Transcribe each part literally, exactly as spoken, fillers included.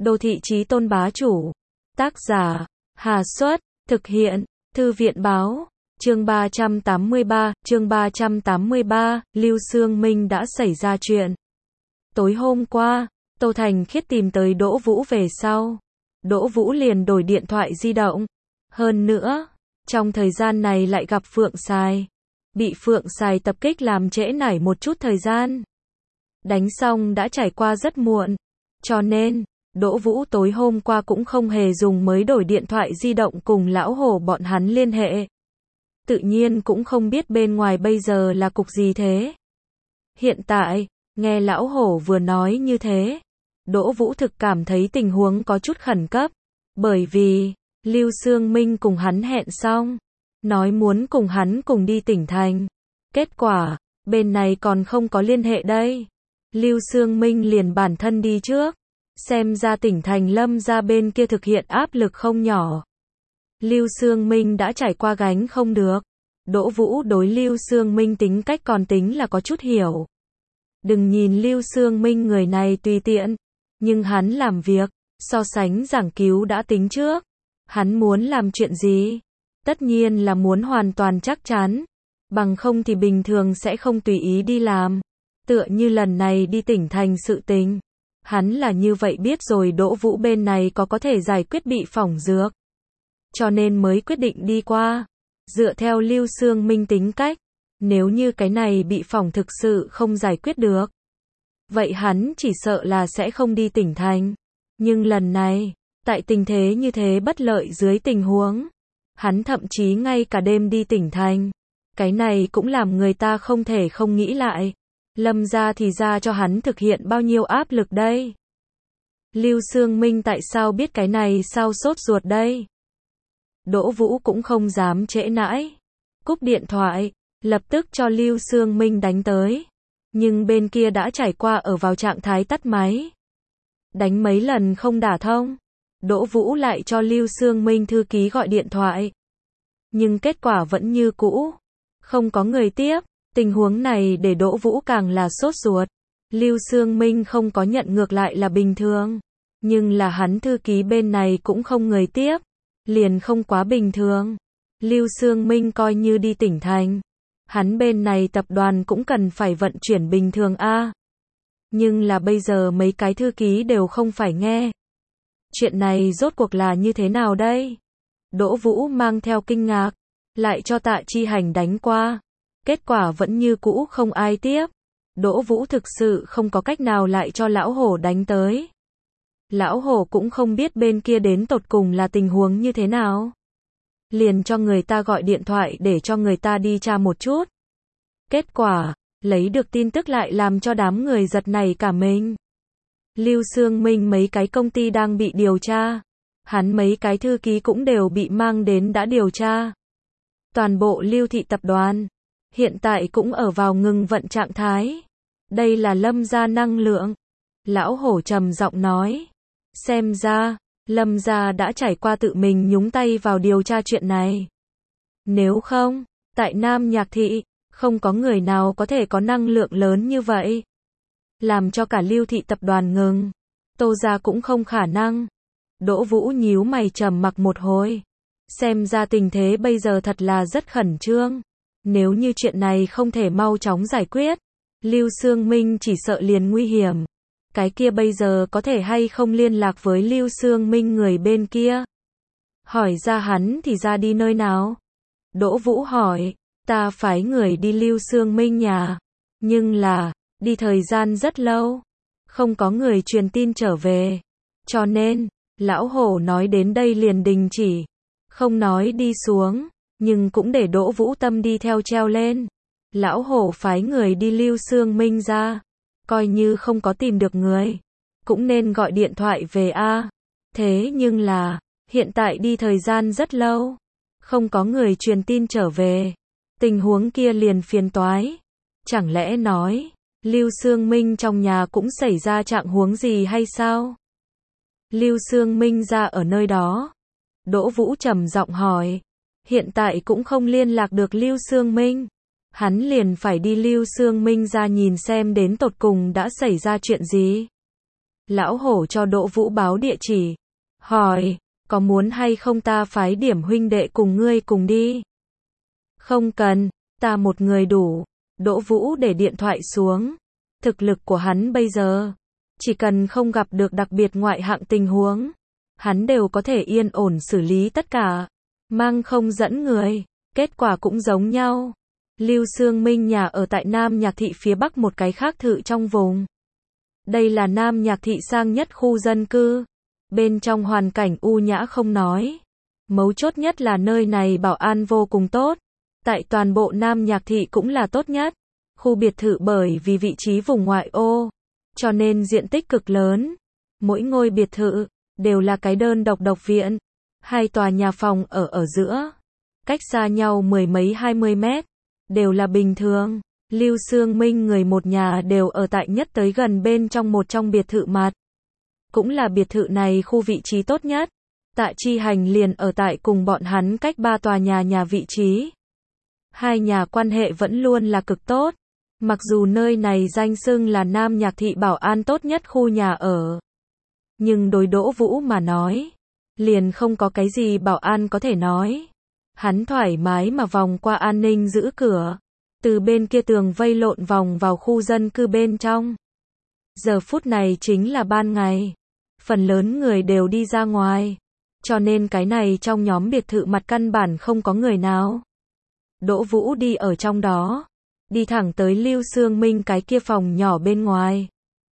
Đô thị chí tôn bá chủ. Tác giả, Hà Xuất, thực hiện, Thư viện báo. Chương ba trăm tám mươi ba, chương ba trăm tám mươi ba, Lưu Xương Minh đã xảy ra chuyện. Tối hôm qua, Tô Thành Khiết tìm tới Đỗ Vũ về sau. Đỗ Vũ liền đổi điện thoại di động. Hơn nữa, trong thời gian này lại gặp Phượng Sài. Bị Phượng Sài tập kích làm trễ nải một chút thời gian. Đánh xong đã trải qua rất muộn. Cho nên, Đỗ Vũ tối hôm qua cũng không hề dùng mới đổi điện thoại di động cùng lão hổ bọn hắn liên hệ. Tự nhiên cũng không biết bên ngoài bây giờ là cục gì thế. Hiện tại, nghe lão hổ vừa nói như thế, Đỗ Vũ thực cảm thấy tình huống có chút khẩn cấp. Bởi vì, Lưu Xương Minh cùng hắn hẹn xong, nói muốn cùng hắn cùng đi tỉnh thành. Kết quả, bên này còn không có liên hệ đây. Lưu Xương Minh liền bản thân đi trước. Xem ra tỉnh thành Lâm ra bên kia thực hiện áp lực không nhỏ. Lưu Xương Minh đã trải qua gánh không được. Đỗ Vũ đối Lưu Xương Minh tính cách còn tính là có chút hiểu. Đừng nhìn Lưu Xương Minh người này tùy tiện, nhưng hắn làm việc, so sánh giảng cứu đã tính trước. Hắn muốn làm chuyện gì? Tất nhiên là muốn hoàn toàn chắc chắn. Bằng không thì bình thường sẽ không tùy ý đi làm. Tựa như lần này đi tỉnh thành sự tình. Hắn là như vậy biết rồi Đỗ Vũ bên này có có thể giải quyết bị phỏng dược. Cho nên mới quyết định đi qua. Dựa theo Lưu Xương Minh tính cách, nếu như cái này bị phỏng thực sự không giải quyết được, vậy hắn chỉ sợ là sẽ không đi tỉnh thành. Nhưng lần này, tại tình thế như thế bất lợi dưới tình huống, hắn thậm chí ngay cả đêm đi tỉnh thành. Cái này cũng làm người ta không thể không nghĩ lại. Lâm ra thì ra cho hắn thực hiện bao nhiêu áp lực đây. Lưu Xương Minh tại sao biết cái này sao sốt ruột đây? Đỗ Vũ cũng không dám trễ nãi. Cúp điện thoại, lập tức cho Lưu Xương Minh đánh tới. Nhưng bên kia đã trải qua ở vào trạng thái tắt máy. Đánh mấy lần không đả thông. Đỗ Vũ lại cho Lưu Xương Minh thư ký gọi điện thoại. Nhưng kết quả vẫn như cũ. Không có người tiếp. Tình huống này để Đỗ Vũ càng là sốt ruột. Lưu Xương Minh không có nhận ngược lại là bình thường. Nhưng là hắn thư ký bên này cũng không người tiếp. Liền không quá bình thường. Lưu Xương Minh coi như đi tỉnh thành. Hắn bên này tập đoàn cũng cần phải vận chuyển bình thường a. Nhưng là bây giờ mấy cái thư ký đều không phải nghe. Chuyện này rốt cuộc là như thế nào đây? Đỗ Vũ mang theo kinh ngạc. Lại cho Tạ Chi Hành đánh qua. Kết quả vẫn như cũ không ai tiếp. Đỗ Vũ thực sự không có cách nào lại cho lão hổ đánh tới. Lão hổ cũng không biết bên kia đến tột cùng là tình huống như thế nào. Liền cho người ta gọi điện thoại để cho người ta đi tra một chút. Kết quả, lấy được tin tức lại làm cho đám người giật nảy cả mình. Lưu Xương Minh mấy cái công ty đang bị điều tra. Hắn mấy cái thư ký cũng đều bị mang đến đã điều tra. Toàn bộ Lưu thị tập đoàn hiện tại cũng ở vào ngừng vận trạng thái. Đây là Lâm gia năng lượng. Lão hổ trầm giọng nói. Xem ra, Lâm gia đã trải qua tự mình nhúng tay vào điều tra chuyện này. Nếu không, tại Nam Nhạc Thị, không có người nào có thể có năng lượng lớn như vậy. Làm cho cả Lưu thị tập đoàn ngừng. Tô gia cũng không khả năng. Đỗ Vũ nhíu mày trầm mặc một hồi. Xem ra tình thế bây giờ thật là rất khẩn trương. Nếu như chuyện này không thể mau chóng giải quyết, Lưu Xương Minh chỉ sợ liền nguy hiểm. Cái kia bây giờ có thể hay không liên lạc với Lưu Xương Minh người bên kia? Hỏi ra hắn thì ra đi nơi nào? Đỗ Vũ hỏi, ta phái người đi Lưu Xương Minh nhà. Nhưng là, đi thời gian rất lâu. Không có người truyền tin trở về. Cho nên, lão hổ nói đến đây liền đình chỉ. Không nói đi xuống. Nhưng cũng để Đỗ Vũ tâm đi theo treo lên. Lão hổ phái người đi Lưu Xương Minh ra. Coi như không có tìm được người. Cũng nên gọi điện thoại về a. Thế nhưng là, hiện tại đi thời gian rất lâu. Không có người truyền tin trở về. Tình huống kia liền phiền toái. Chẳng lẽ nói, Lưu Xương Minh trong nhà cũng xảy ra trạng huống gì hay sao? Lưu Xương Minh ra ở nơi đó. Đỗ Vũ trầm giọng hỏi. Hiện tại cũng không liên lạc được Lưu Xương Minh. Hắn liền phải đi Lưu Xương Minh ra nhìn xem đến tột cùng đã xảy ra chuyện gì. Lão hổ cho Đỗ Vũ báo địa chỉ. Hỏi, có muốn hay không ta phái điểm huynh đệ cùng ngươi cùng đi? Không cần, ta một người đủ. Đỗ Vũ để điện thoại xuống. Thực lực của hắn bây giờ, chỉ cần không gặp được đặc biệt ngoại hạng tình huống, hắn đều có thể yên ổn xử lý tất cả. Mang không dẫn người, kết quả cũng giống nhau. Lưu Xương Minh nhà ở tại Nam Nhạc Thị phía bắc một cái khác thự trong vùng. Đây là Nam Nhạc Thị sang nhất khu dân cư. Bên trong hoàn cảnh u nhã không nói. Mấu chốt nhất là nơi này bảo an vô cùng tốt. Tại toàn bộ Nam Nhạc Thị cũng là tốt nhất. Khu biệt thự bởi vì vị trí vùng ngoại ô, cho nên diện tích cực lớn. Mỗi ngôi biệt thự đều là cái đơn độc độc viện. Hai tòa nhà phòng ở ở giữa, cách xa nhau mười mấy hai mươi mét, đều là bình thường. Lưu Xương Minh người một nhà đều ở tại nhất tới gần bên trong một trong biệt thự mặt. Cũng là biệt thự này khu vị trí tốt nhất. Tạ Chi Hành liền ở tại cùng bọn hắn cách ba tòa nhà nhà vị trí. Hai nhà quan hệ vẫn luôn là cực tốt. Mặc dù nơi này danh xưng là Nam Nhạc Thị bảo an tốt nhất khu nhà ở. Nhưng đối Đỗ Vũ mà nói, liền không có cái gì bảo an có thể nói. Hắn thoải mái mà vòng qua an ninh giữ cửa. Từ bên kia tường vây lộn vòng vào khu dân cư bên trong. Giờ phút này chính là ban ngày. Phần lớn người đều đi ra ngoài. Cho nên cái này trong nhóm biệt thự mặt căn bản không có người nào. Đỗ Vũ đi ở trong đó. Đi thẳng tới Lưu Xương Minh cái kia phòng nhỏ bên ngoài.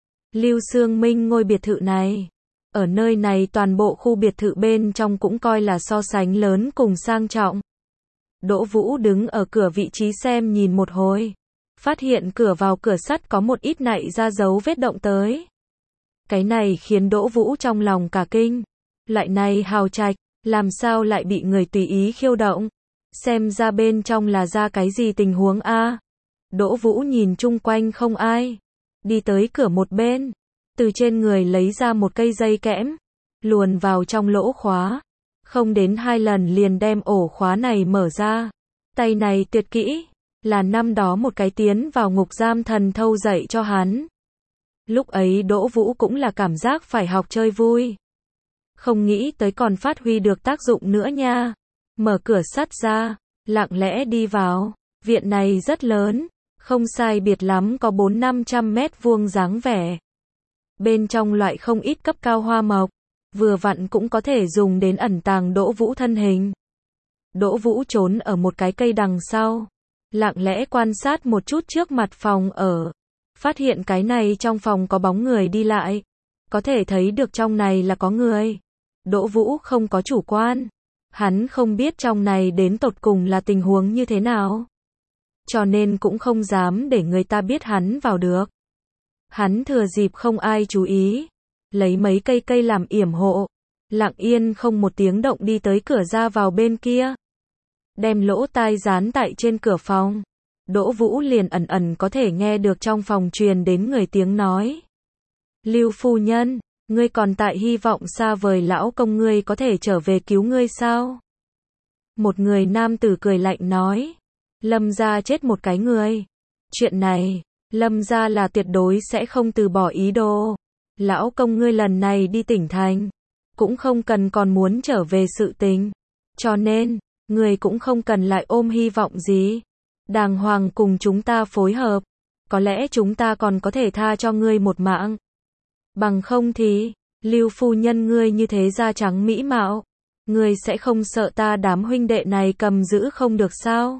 Lưu Xương Minh ngôi biệt thự này. Ở nơi này toàn bộ khu biệt thự bên trong cũng coi là so sánh lớn cùng sang trọng. Đỗ Vũ đứng ở cửa vị trí xem nhìn một hồi. Phát hiện cửa vào cửa sắt có một ít nạy ra dấu vết động tới. Cái này khiến Đỗ Vũ trong lòng cả kinh. Lại này hào trạch, làm sao lại bị người tùy ý khiêu động? Xem ra bên trong là ra cái gì tình huống a? Đỗ Vũ nhìn chung quanh không ai. Đi tới cửa một bên. Từ trên người lấy ra một cây dây kẽm. Luồn vào trong lỗ khóa. Không đến hai lần liền đem ổ khóa này mở ra. Tay này tuyệt kỹ. Là năm đó một cái tiến vào ngục giam thần thâu dạy cho hắn. Lúc ấy Đỗ Vũ cũng là cảm giác phải học chơi vui. Không nghĩ tới còn phát huy được tác dụng nữa nha. Mở cửa sắt ra. Lặng lẽ đi vào. Viện này rất lớn. Không sai biệt lắm có bốn năm trăm mét vuông dáng vẻ. Bên trong loại không ít cấp cao hoa mộc. Vừa vặn cũng có thể dùng đến ẩn tàng Đỗ Vũ thân hình. Đỗ Vũ trốn ở một cái cây đằng sau. Lặng lẽ quan sát một chút trước mặt phòng ở. Phát hiện cái này trong phòng có bóng người đi lại. Có thể thấy được trong này là có người. Đỗ Vũ không có chủ quan. Hắn không biết trong này đến tột cùng là tình huống như thế nào. Cho nên cũng không dám để người ta biết hắn vào được. Hắn thừa dịp không ai chú ý. Lấy mấy cây cây làm yểm hộ. Lặng yên không một tiếng động đi tới cửa ra vào bên kia. Đem lỗ tai dán tại trên cửa phòng. Đỗ Vũ liền ẩn ẩn có thể nghe được trong phòng truyền đến người tiếng nói. Lưu phu nhân, ngươi còn tại hy vọng xa vời lão công ngươi có thể trở về cứu ngươi sao? Một người nam tử cười lạnh nói. Lâm gia chết một cái người. Chuyện này, Lâm gia là tuyệt đối sẽ không từ bỏ ý đồ. Lão công ngươi lần này đi tỉnh thành. Cũng không cần còn muốn trở về sự tình. Cho nên, ngươi cũng không cần lại ôm hy vọng gì. Đàng hoàng cùng chúng ta phối hợp. Có lẽ chúng ta còn có thể tha cho ngươi một mạng. Bằng không thì, Lưu phu nhân ngươi như thế da trắng mỹ mạo. Ngươi sẽ không sợ ta đám huynh đệ này cầm giữ không được sao?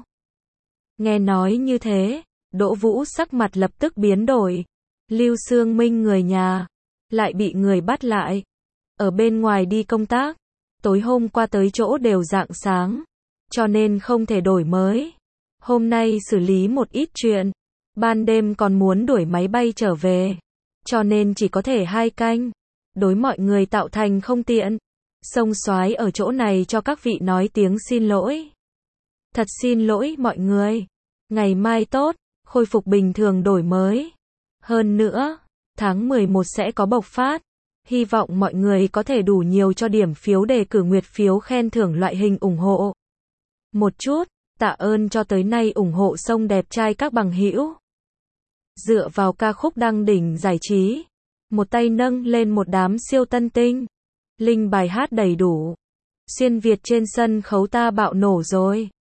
Nghe nói như thế, Đỗ Vũ sắc mặt lập tức biến đổi. Lưu Xương Minh người nhà, lại bị người bắt lại. Ở bên ngoài đi công tác, tối hôm qua tới chỗ đều rạng sáng. Cho nên không thể đổi mới. Hôm nay xử lý một ít chuyện. Ban đêm còn muốn đuổi máy bay trở về. Cho nên chỉ có thể hai canh. Đối mọi người tạo thành không tiện. Sông soái ở chỗ này cho các vị nói tiếng xin lỗi. Thật xin lỗi mọi người. Ngày mai tốt, khôi phục bình thường đổi mới. Hơn nữa, tháng mười một sẽ có bộc phát. Hy vọng mọi người có thể đủ nhiều cho điểm phiếu đề cử nguyệt phiếu khen thưởng loại hình ủng hộ. Một chút, tạ ơn cho tới nay ủng hộ sông đẹp trai các bằng hữu. Dựa vào ca khúc đăng đỉnh giải trí. một tay nâng lên một đám siêu tân tinh. Linh bài hát đầy đủ. Xuyên Việt trên sân khấu ta bạo nổ rồi.